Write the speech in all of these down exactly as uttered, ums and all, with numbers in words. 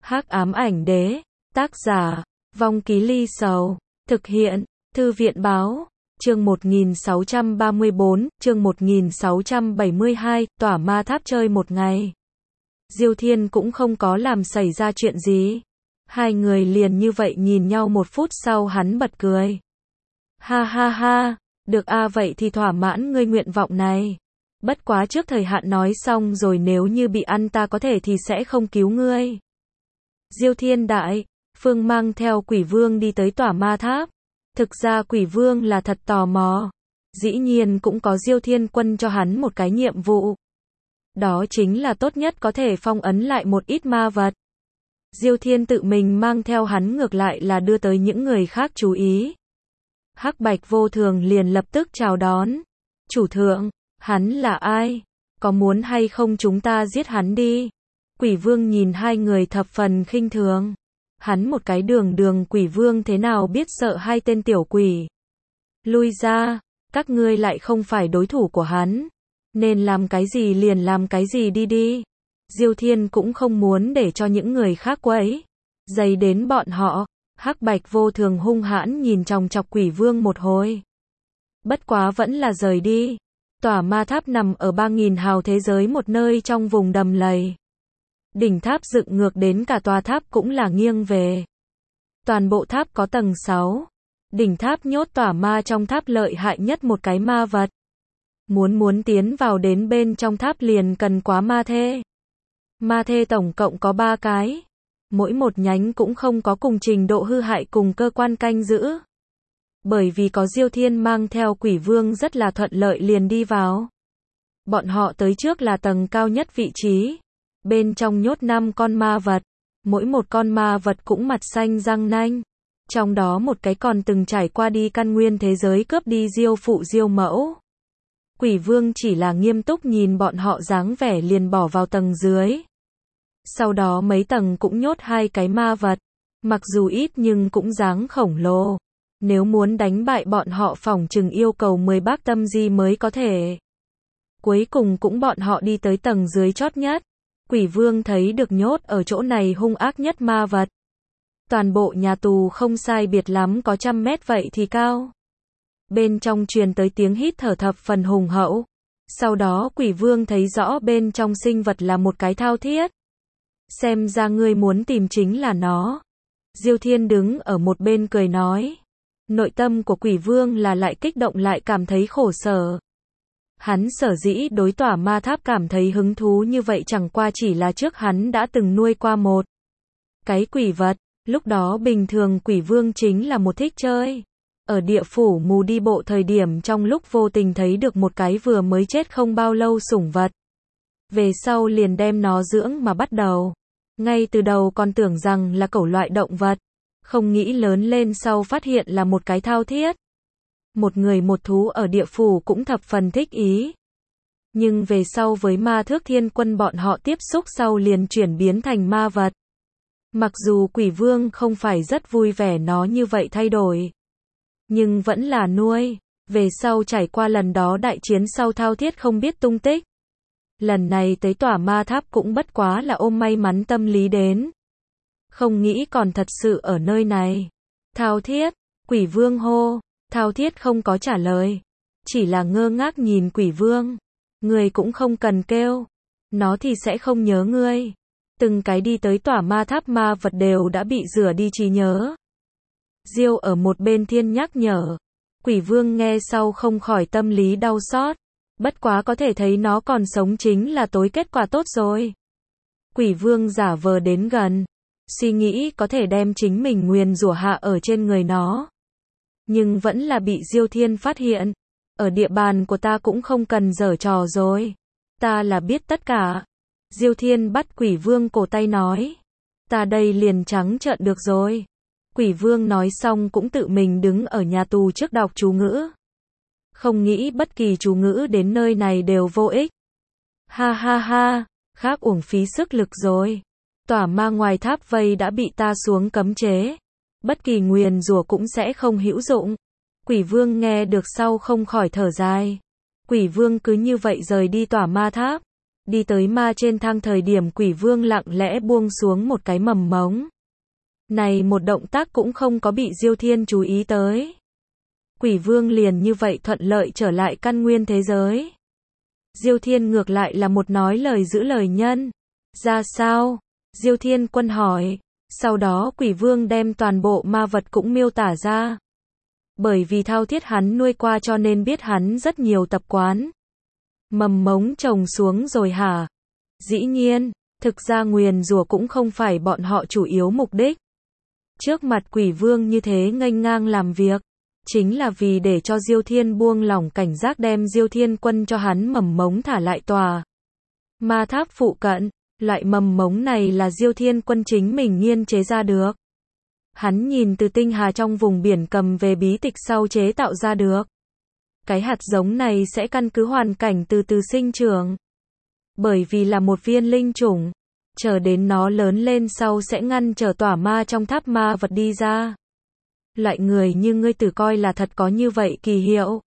Hắc ám ảnh đế, tác giả, Vong Ký Ly Sầu, thực hiện, Thư viện báo, chương một nghìn sáu trăm ba mươi bốn, chương một nghìn sáu trăm bảy mươi hai, tỏa ma tháp chơi một ngày. Diêu Thiên cũng không có làm xảy ra chuyện gì. Hai người liền như vậy nhìn nhau một phút sau hắn bật cười. Ha ha ha, được a vậy thì thỏa mãn ngươi nguyện vọng này. Bất quá trước thời hạn nói xong rồi nếu như bị ăn ta có thể thì sẽ không cứu ngươi. Diêu Thiên đại, Phương mang theo Quỷ Vương đi tới tỏa ma tháp. Thực ra Quỷ Vương là thật tò mò. Dĩ nhiên cũng có Diêu Thiên quân cho hắn một cái nhiệm vụ. Đó chính là tốt nhất có thể phong ấn lại một ít ma vật. Diêu Thiên tự mình mang theo hắn ngược lại là đưa tới những người khác chú ý. Hắc Bạch Vô Thường liền lập tức chào đón. Chủ thượng, hắn là ai? Có muốn hay không chúng ta giết hắn đi? Quỷ Vương nhìn hai người thập phần khinh thường. Hắn một cái đường đường Quỷ Vương thế nào biết sợ hai tên tiểu quỷ. Lui ra, các ngươi lại không phải đối thủ của hắn. Nên làm cái gì liền làm cái gì đi đi. Diêu Thiên cũng không muốn để cho những người khác quấy dày đến bọn họ. Hắc Bạch Vô Thường hung hãn nhìn chòng chọc Quỷ Vương một hồi. Bất quá vẫn là rời đi. Tỏa ma tháp nằm ở ba nghìn hào thế giới một nơi trong vùng đầm lầy. Đỉnh tháp dựng ngược đến cả tòa tháp cũng là nghiêng về. Toàn bộ tháp có tầng sáu. Đỉnh tháp nhốt tỏa ma trong tháp lợi hại nhất một cái ma vật. Muốn muốn tiến vào đến bên trong tháp liền cần quá ma thê. Ma thê tổng cộng có ba cái. Mỗi một nhánh cũng không có cùng trình độ hư hại cùng cơ quan canh giữ. Bởi vì có Diêu Thiên mang theo Quỷ Vương rất là thuận lợi liền đi vào. Bọn họ tới trước là tầng cao nhất vị trí. Bên trong nhốt năm con ma vật. Mỗi một con ma vật cũng mặt xanh răng nanh. Trong đó một cái còn từng trải qua đi căn nguyên thế giới cướp đi Diêu phụ Diêu mẫu. Quỷ Vương chỉ là nghiêm túc nhìn bọn họ dáng vẻ liền bỏ vào tầng dưới. Sau đó mấy tầng cũng nhốt hai cái ma vật. Mặc dù ít nhưng cũng dáng khổng lồ. Nếu muốn đánh bại bọn họ phỏng chừng yêu cầu mười bác tâm di mới có thể. Cuối cùng cũng bọn họ đi tới tầng dưới chót nhất. Quỷ Vương thấy được nhốt ở chỗ này hung ác nhất ma vật. Toàn bộ nhà tù không sai biệt lắm có trăm mét vậy thì cao. Bên trong truyền tới tiếng hít thở thập phần hùng hậu. Sau đó Quỷ Vương thấy rõ bên trong sinh vật là một cái thao thiết. Xem ra ngươi muốn tìm chính là nó. Diêu Thiên đứng ở một bên cười nói. Nội tâm của Quỷ Vương là lại kích động lại cảm thấy khổ sở. Hắn sở dĩ đối tỏa ma tháp cảm thấy hứng thú như vậy chẳng qua chỉ là trước hắn đã từng nuôi qua một cái quỷ vật. Lúc đó bình thường Quỷ Vương chính là một thích chơi. Ở địa phủ mù đi bộ thời điểm trong lúc vô tình thấy được một cái vừa mới chết không bao lâu sủng vật. Về sau liền đem nó dưỡng mà bắt đầu. Ngay từ đầu còn tưởng rằng là cẩu loại động vật. Không nghĩ lớn lên sau phát hiện là một cái thao thiết. Một người một thú ở địa phủ cũng thập phần thích ý. Nhưng về sau với ma thước thiên quân bọn họ tiếp xúc sau liền chuyển biến thành ma vật. Mặc dù Quỷ Vương không phải rất vui vẻ nó như vậy thay đổi. Nhưng vẫn là nuôi. Về sau trải qua lần đó đại chiến sau thao thiết không biết tung tích. Lần này tới tỏa ma tháp cũng bất quá là ôm may mắn tâm lý đến. Không nghĩ còn thật sự ở nơi này. Thao thiết, Quỷ Vương hô. Thao thiết không có trả lời. Chỉ là ngơ ngác nhìn Quỷ Vương. Người cũng không cần kêu. Nó thì sẽ không nhớ ngươi. Từng cái đi tới tỏa ma tháp ma vật đều đã bị rửa đi trí nhớ. Diêu ở một bên thiên nhắc nhở. Quỷ Vương nghe sau không khỏi tâm lý đau xót. Bất quá có thể thấy nó còn sống chính là tối kết quả tốt rồi. Quỷ Vương giả vờ đến gần. Suy nghĩ có thể đem chính mình nguyền rủa hạ ở trên người nó. Nhưng vẫn là bị Diêu Thiên phát hiện. Ở địa bàn của ta cũng không cần giở trò rồi. Ta là biết tất cả. Diêu Thiên bắt Quỷ Vương cổ tay nói. Ta đây liền trắng trợn được rồi. Quỷ Vương nói xong cũng tự mình đứng ở nhà tù trước đọc chú ngữ. Không nghĩ bất kỳ chú ngữ đến nơi này đều vô ích. Ha ha ha, khác uổng phí sức lực rồi. Tỏa ma ngoài tháp vây đã bị ta xuống cấm chế. Bất kỳ nguyền rủa cũng sẽ không hữu dụng. Quỷ Vương nghe được sau không khỏi thở dài. Quỷ Vương cứ như vậy rời đi tỏa ma tháp. Đi tới ma trên thang thời điểm Quỷ Vương lặng lẽ buông xuống một cái mầm mống. Này một động tác cũng không có bị Diêu Thiên chú ý tới. Quỷ Vương liền như vậy thuận lợi trở lại căn nguyên thế giới. Diêu Thiên ngược lại là một nói lời giữ lời nhân. Ra sao? Diêu Thiên Quân hỏi. Sau đó Quỷ Vương đem toàn bộ ma vật cũng miêu tả ra. Bởi vì thao thiết hắn nuôi qua cho nên biết hắn rất nhiều tập quán. Mầm mống trồng xuống rồi hả? Dĩ nhiên, thực ra nguyền rủa cũng không phải bọn họ chủ yếu mục đích. Trước mặt Quỷ Vương như thế nghênh ngang làm việc, chính là vì để cho Diêu Thiên buông lỏng cảnh giác đem Diêu Thiên Quân cho hắn mầm mống thả lại tòa ma tháp phụ cận. Loại mầm mống này là Diêu Thiên Quân chính mình nghiên chế ra được. Hắn nhìn từ tinh hà trong vùng biển cầm về bí tịch sau chế tạo ra được. Cái hạt giống này sẽ căn cứ hoàn cảnh từ từ sinh trưởng. Bởi vì là một viên linh chủng, chờ đến nó lớn lên sau sẽ ngăn trở tỏa ma trong tháp ma vật đi ra. Loại người như ngươi tự coi là thật có như vậy kỳ hiệu.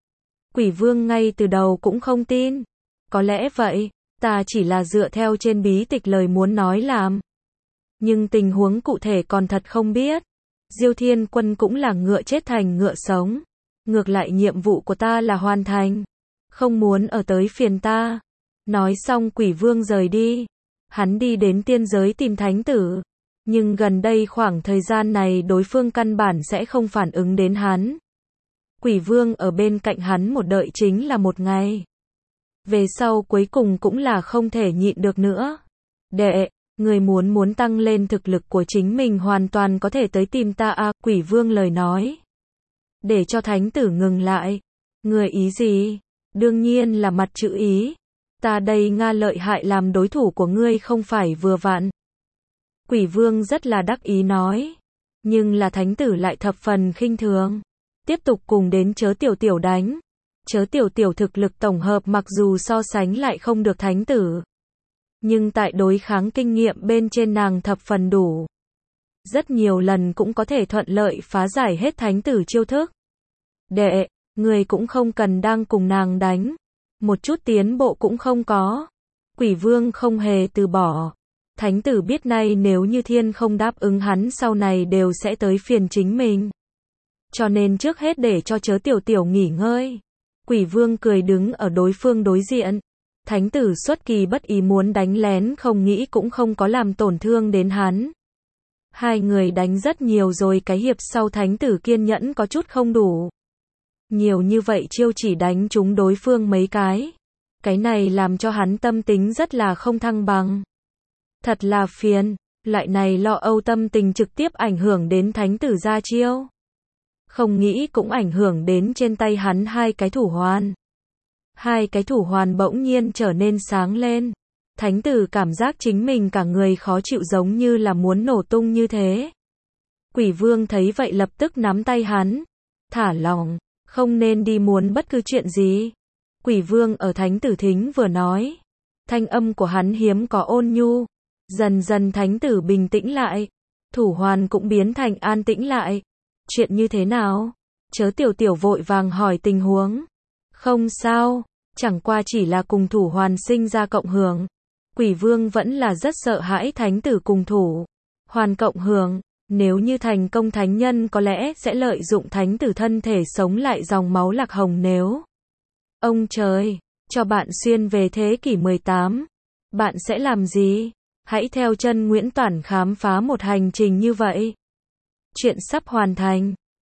Quỷ Vương ngay từ đầu cũng không tin. Có lẽ vậy, ta chỉ là dựa theo trên bí tịch lời muốn nói làm. Nhưng tình huống cụ thể còn thật không biết. Diêu Thiên Quân cũng là ngựa chết thành ngựa sống. Ngược lại nhiệm vụ của ta là hoàn thành. Không muốn ở tới phiền ta. Nói xong Quỷ Vương rời đi. Hắn đi đến tiên giới tìm thánh tử. Nhưng gần đây khoảng thời gian này đối phương căn bản sẽ không phản ứng đến hắn. Quỷ Vương ở bên cạnh hắn một đợi chính là một ngày. Về sau cuối cùng cũng là không thể nhịn được nữa. Đệ, người muốn muốn tăng lên thực lực của chính mình hoàn toàn có thể tới tìm ta à, Quỷ Vương lời nói. Để cho thánh tử ngừng lại. Người ý gì? Đương nhiên là mặt chữ ý. Ta đây Nga lợi hại làm đối thủ của ngươi không phải vừa vặn. Quỷ Vương rất là đắc ý nói. Nhưng là thánh tử lại thập phần khinh thường. Tiếp tục cùng đến Chớ Tiểu Tiểu đánh. Chớ Tiểu Tiểu thực lực tổng hợp mặc dù so sánh lại không được thánh tử. Nhưng tại đối kháng kinh nghiệm bên trên nàng thập phần đủ. Rất nhiều lần cũng có thể thuận lợi phá giải hết thánh tử chiêu thức. Đệ, người cũng không cần đang cùng nàng đánh. Một chút tiến bộ cũng không có. Quỷ Vương không hề từ bỏ. Thánh tử biết nay nếu như thiên không đáp ứng hắn sau này đều sẽ tới phiền chính mình. Cho nên trước hết để cho Chớ Tiểu Tiểu nghỉ ngơi. Quỷ Vương cười đứng ở đối phương đối diện. Thánh tử xuất kỳ bất ý muốn đánh lén không nghĩ cũng không có làm tổn thương đến hắn. Hai người đánh rất nhiều rồi cái hiệp sau thánh tử kiên nhẫn có chút không đủ. Nhiều như vậy chiêu chỉ đánh trúng đối phương mấy cái. Cái này làm cho hắn tâm tính rất là không thăng bằng. Thật là phiền, loại này lo âu tâm tình trực tiếp ảnh hưởng đến thánh tử ra chiêu. Không nghĩ cũng ảnh hưởng đến trên tay hắn hai cái thủ hoàn. Hai cái thủ hoàn bỗng nhiên trở nên sáng lên. Thánh tử cảm giác chính mình cả người khó chịu giống như là muốn nổ tung như thế. Quỷ Vương thấy vậy lập tức nắm tay hắn. Thả lỏng, không nên đi muốn bất cứ chuyện gì. Quỷ Vương ở thánh tử thính vừa nói. Thanh âm của hắn hiếm có ôn nhu. Dần dần thánh tử bình tĩnh lại. Thủ hoàn cũng biến thành an tĩnh lại. Chuyện như thế nào? Chớ Tiểu Tiểu vội vàng hỏi tình huống. Không sao, chẳng qua chỉ là cùng thủ hoàn sinh ra cộng hưởng. Quỷ Vương vẫn là rất sợ hãi thánh tử cùng thủ hoàn cộng hưởng. Nếu như thành công thánh nhân có lẽ sẽ lợi dụng thánh tử thân thể sống lại dòng máu lạc hồng nếu. Ông trời, cho bạn xuyên về thế kỷ mười tám. Bạn sẽ làm gì? Hãy theo chân Nguyễn Toản khám phá một hành trình như vậy. Chuyện sắp hoàn thành.